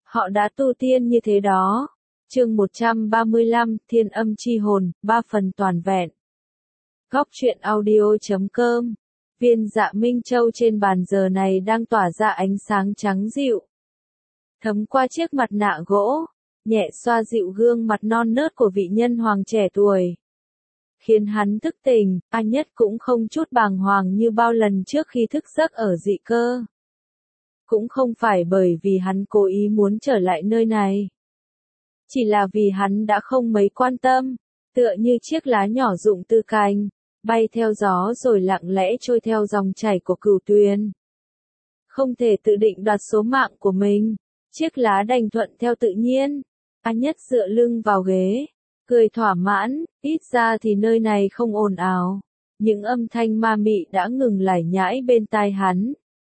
Họ đã tu tiên như thế đó. Chương 135, Thiên Âm Chi Hồn, 3 phần toàn vẹn. Góc truyện audio.com. Viên Dạ Minh Châu trên bàn giờ này đang tỏa ra ánh sáng trắng dịu. Thấm qua chiếc mặt nạ gỗ, nhẹ xoa dịu gương mặt non nớt của vị nhân hoàng trẻ tuổi. Khiến hắn thức tỉnh, anh nhất cũng không chút bàng hoàng như bao lần trước khi thức giấc ở dị cơ. Cũng không phải bởi vì hắn cố ý muốn trở lại nơi này. Chỉ là vì hắn đã không mấy quan tâm, tựa như chiếc lá nhỏ rụng từ cành, bay theo gió rồi lặng lẽ trôi theo dòng chảy của cửu tuyền. Không thể tự định đoạt số mạng của mình, chiếc lá đành thuận theo tự nhiên. Anh nhất dựa lưng vào ghế, cười thỏa mãn, ít ra thì nơi này không ồn ào. Những âm thanh ma mị đã ngừng lải nhải bên tai hắn.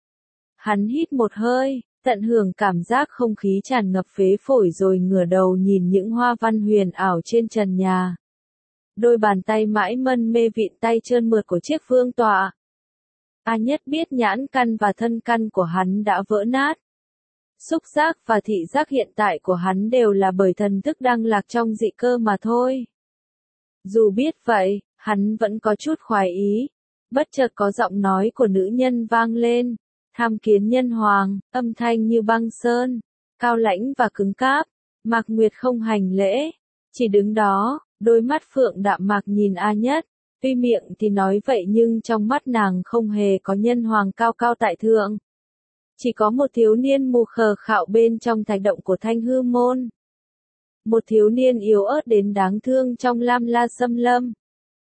Hắn hít một hơi, tận hưởng cảm giác không khí tràn ngập phế phổi rồi ngửa đầu nhìn những hoa văn huyền ảo trên trần nhà. Đôi bàn tay mãi mân mê vịn tay trơn mượt của chiếc vương tọa. Anh nhất biết nhãn căn và thân căn của hắn đã vỡ nát. Xúc giác và thị giác hiện tại của hắn đều là bởi thần thức đang lạc trong dị cơ mà thôi. Dù biết vậy, hắn vẫn có chút khoái ý. Bất chợt có giọng nói của nữ nhân vang lên. Tham kiến nhân hoàng, âm thanh như băng sơn, cao lãnh và cứng cáp. Mạc Nguyệt không hành lễ, chỉ đứng đó, đôi mắt phượng đạm mạc nhìn A Nhất. Tuy miệng thì nói vậy nhưng trong mắt nàng không hề có nhân hoàng cao cao tại thượng. Chỉ có một thiếu niên mù khờ khạo bên trong thạch động của Thanh Hư Môn. Một thiếu niên yếu ớt đến đáng thương trong lam la xâm lâm.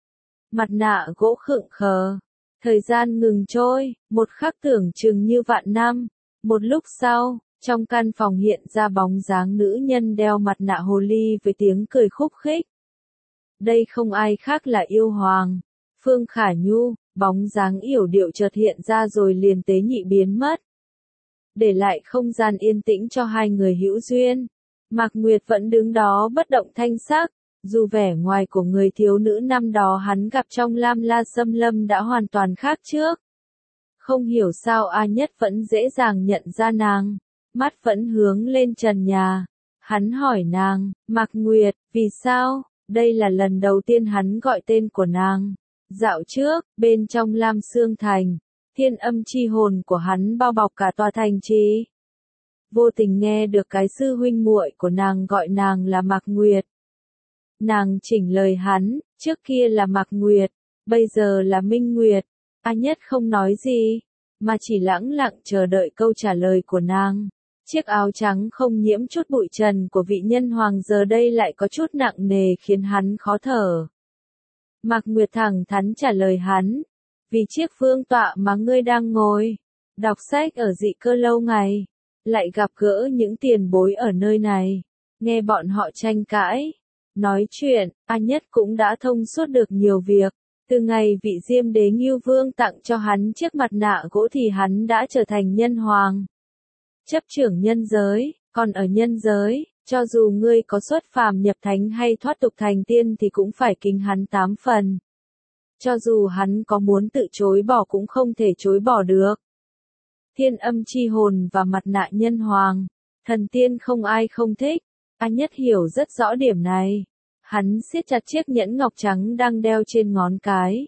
Mặt nạ gỗ khựng khờ. Thời gian ngừng trôi, một khắc tưởng chừng như vạn năm. Một lúc sau, trong căn phòng hiện ra bóng dáng nữ nhân đeo mặt nạ hồ ly với tiếng cười khúc khích. Đây không ai khác là yêu hoàng. Phương Khả Nhu, bóng dáng yểu điệu chợt hiện ra rồi liền tế nhị biến mất. Để lại không gian yên tĩnh cho hai người hữu duyên. Mạc Nguyệt vẫn đứng đó bất động thanh sắc. Dù vẻ ngoài của người thiếu nữ năm đó hắn gặp trong lam la xâm lâm đã hoàn toàn khác trước. Không hiểu sao A Nhất vẫn dễ dàng nhận ra nàng. Mắt vẫn hướng lên trần nhà. Hắn hỏi nàng, Mạc Nguyệt, vì sao? Đây là lần đầu tiên hắn gọi tên của nàng. Dạo trước, bên trong Lam Sương Thành, thiên âm chi hồn của hắn bao bọc cả tòa thành trì. Vô tình nghe được cái sư huynh muội của nàng gọi nàng là Mạc Nguyệt. Nàng chỉnh lời hắn, trước kia là Mạc Nguyệt, bây giờ là Minh Nguyệt. A Nhất không nói gì, mà chỉ lẳng lặng chờ đợi câu trả lời của nàng. Chiếc áo trắng không nhiễm chút bụi trần của vị nhân hoàng giờ đây lại có chút nặng nề khiến hắn khó thở. Mạc Nguyệt thẳng thắn trả lời hắn, vì chiếc vương tọa mà ngươi đang ngồi, đọc sách ở dị cơ lâu ngày, lại gặp gỡ những tiền bối ở nơi này, nghe bọn họ tranh cãi. Nói chuyện, A Nhất cũng đã thông suốt được nhiều việc. Từ ngày vị Diêm Đế Ngưu Vương tặng cho hắn chiếc mặt nạ gỗ thì hắn đã trở thành nhân hoàng. Chấp trưởng nhân giới, còn ở nhân giới, cho dù ngươi có xuất phàm nhập thánh hay thoát tục thành tiên thì cũng phải kính hắn 8 phần. Cho dù hắn có muốn tự chối bỏ cũng không thể chối bỏ được. Thiên âm chi hồn và mặt nạ nhân hoàng, thần tiên không ai không thích. A Nhất hiểu rất rõ điểm này. Hắn siết chặt chiếc nhẫn ngọc trắng đang đeo trên ngón cái.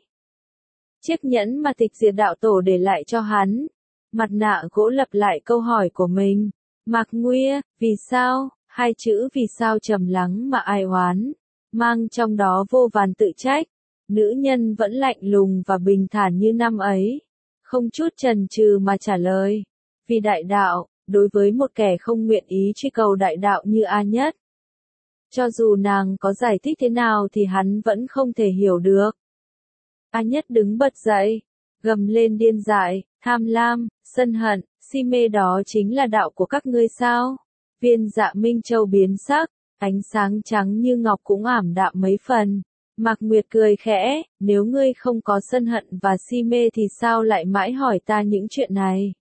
Chiếc nhẫn mà Tịch Diệt đạo tổ để lại cho hắn. Mặt nạ gỗ lặp lại câu hỏi của mình. Mạc Nguyệt, vì sao? Hai chữ vì sao trầm lắng mà ai oán. Mang trong đó vô vàn tự trách. Nữ nhân vẫn lạnh lùng và bình thản như năm ấy. Không chút chần chừ mà trả lời. Vì đại đạo. Đối với một kẻ không nguyện ý truy cầu đại đạo như A Nhất. Cho dù nàng có giải thích thế nào thì hắn vẫn không thể hiểu được. A Nhất đứng bật dậy, gầm lên điên dại, tham lam, sân hận, si mê đó chính là đạo của các ngươi sao? Viên Dạ Minh Châu biến sắc, ánh sáng trắng như ngọc cũng ảm đạm mấy phần. Mạc Nguyệt cười khẽ, nếu ngươi không có sân hận và si mê thì sao lại mãi hỏi ta những chuyện này?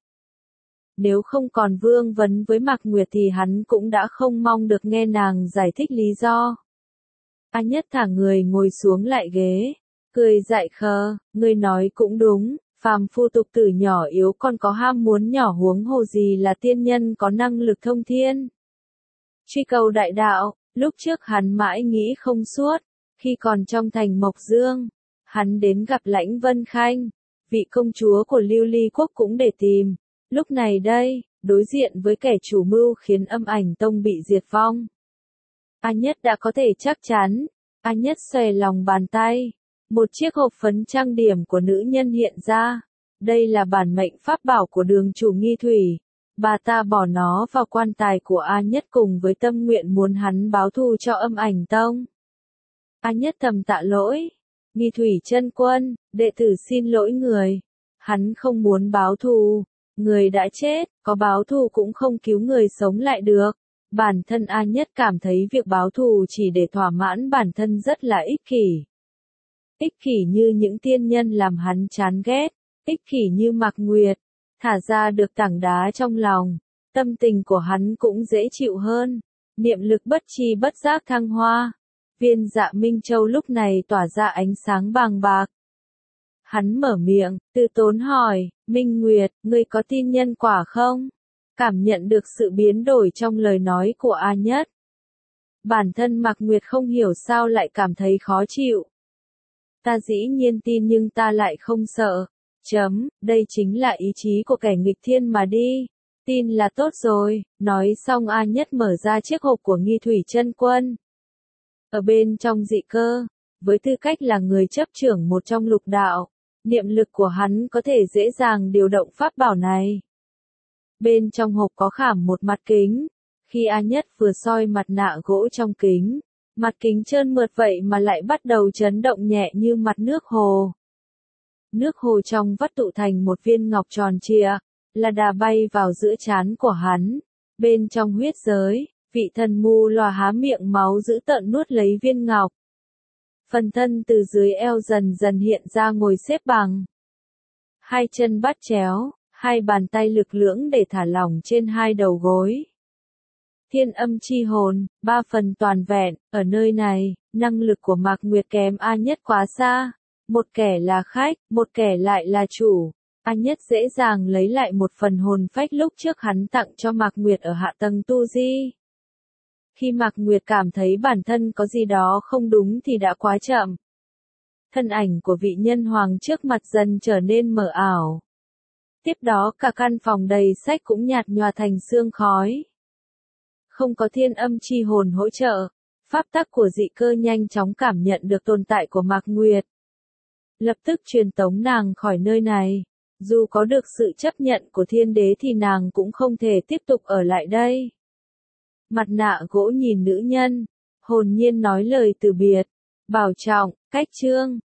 Nếu không còn vương vấn với Mạc Nguyệt thì hắn cũng đã không mong được nghe nàng giải thích lý do. A Nhất thả người ngồi xuống lại ghế, cười dại khờ, ngươi nói cũng đúng, phàm phu tục tử nhỏ yếu còn có ham muốn nhỏ huống hồ gì là tiên nhân có năng lực thông thiên. truy cầu đại đạo. Lúc trước hắn mãi nghĩ không suốt, khi còn trong thành Mộc Dương, hắn đến gặp Lãnh Vân Khanh, vị công chúa của Lưu Ly quốc cũng để tìm. Lúc này đây, đối diện với kẻ chủ mưu khiến Âm Ảnh Tông bị diệt vong, A Nhất đã có thể chắc chắn. A Nhất xòe lòng bàn tay, một chiếc hộp phấn trang điểm của nữ nhân hiện ra. Đây là bản mệnh pháp bảo của đường chủ Nghi Thủy. Bà ta bỏ nó vào quan tài của A Nhất cùng với tâm nguyện muốn hắn báo thù cho Âm Ảnh Tông. A Nhất thầm tạ lỗi. Nghi Thủy chân quân, đệ tử xin lỗi người. Hắn không muốn báo thù. Người đã chết, có báo thù cũng không cứu người sống lại được. Bản thân A Nhất cảm thấy việc báo thù chỉ để thỏa mãn bản thân rất là ích kỷ. Ích kỷ như những tiên nhân làm hắn chán ghét. Ích kỷ như Mạc Nguyệt. Thả ra được tảng đá trong lòng. Tâm tình của hắn cũng dễ chịu hơn. Niệm lực bất tri bất giác thăng hoa. Viên Dạ Minh Châu lúc này tỏa ra ánh sáng bàng bạc. Hắn mở miệng, từ tốn hỏi, Minh Nguyệt, ngươi có tin nhân quả không? Cảm nhận được sự biến đổi trong lời nói của A Nhất. Bản thân Mạc Nguyệt không hiểu sao lại cảm thấy khó chịu. Ta dĩ nhiên tin nhưng ta lại không sợ. Đây chính là ý chí của kẻ nghịch thiên mà đi. Tin là tốt rồi. Nói xong A Nhất mở ra chiếc hộp của Nghi Thủy chân quân. Ở bên trong dị cơ, với tư cách là người chấp trưởng một trong lục đạo, niệm lực của hắn có thể dễ dàng điều động pháp bảo này. Bên trong hộp có khảm một mặt kính. Khi A Nhất vừa soi mặt nạ gỗ trong kính, mặt kính trơn mượt vậy mà lại bắt đầu chấn động nhẹ như mặt nước hồ. Nước hồ trong vắt tụ thành một viên ngọc tròn trịa, là đà bay vào giữa trán của hắn. Bên trong huyết giới, vị thần mù lòa há miệng máu dữ tợn nuốt lấy viên ngọc. Phần thân từ dưới eo dần dần hiện ra ngồi xếp bằng. Hai chân bắt chéo, hai bàn tay lực lưỡng để thả lỏng trên hai đầu gối. Thiên âm chi hồn, 3 phần toàn vẹn, ở nơi này, năng lực của Mạc Nguyệt kém A Nhất quá xa. Một kẻ là khách, một kẻ lại là chủ. A Nhất dễ dàng lấy lại một phần hồn phách lúc trước hắn tặng cho Mạc Nguyệt ở hạ tầng tu di. Khi Mạc Nguyệt cảm thấy bản thân có gì đó không đúng thì đã quá chậm. Thân ảnh của vị nhân hoàng trước mặt dần trở nên mờ ảo. Tiếp đó cả căn phòng đầy sách cũng nhạt nhòa thành sương khói. Không có thiên âm chi hồn hỗ trợ, pháp tắc của dị cơ nhanh chóng cảm nhận được tồn tại của Mạc Nguyệt. Lập tức truyền tống nàng khỏi nơi này. Dù có được sự chấp nhận của thiên đế thì nàng cũng không thể tiếp tục ở lại đây. Mặt nạ gỗ nhìn nữ nhân, hồn nhiên nói lời từ biệt. Bảo trọng, cách chương.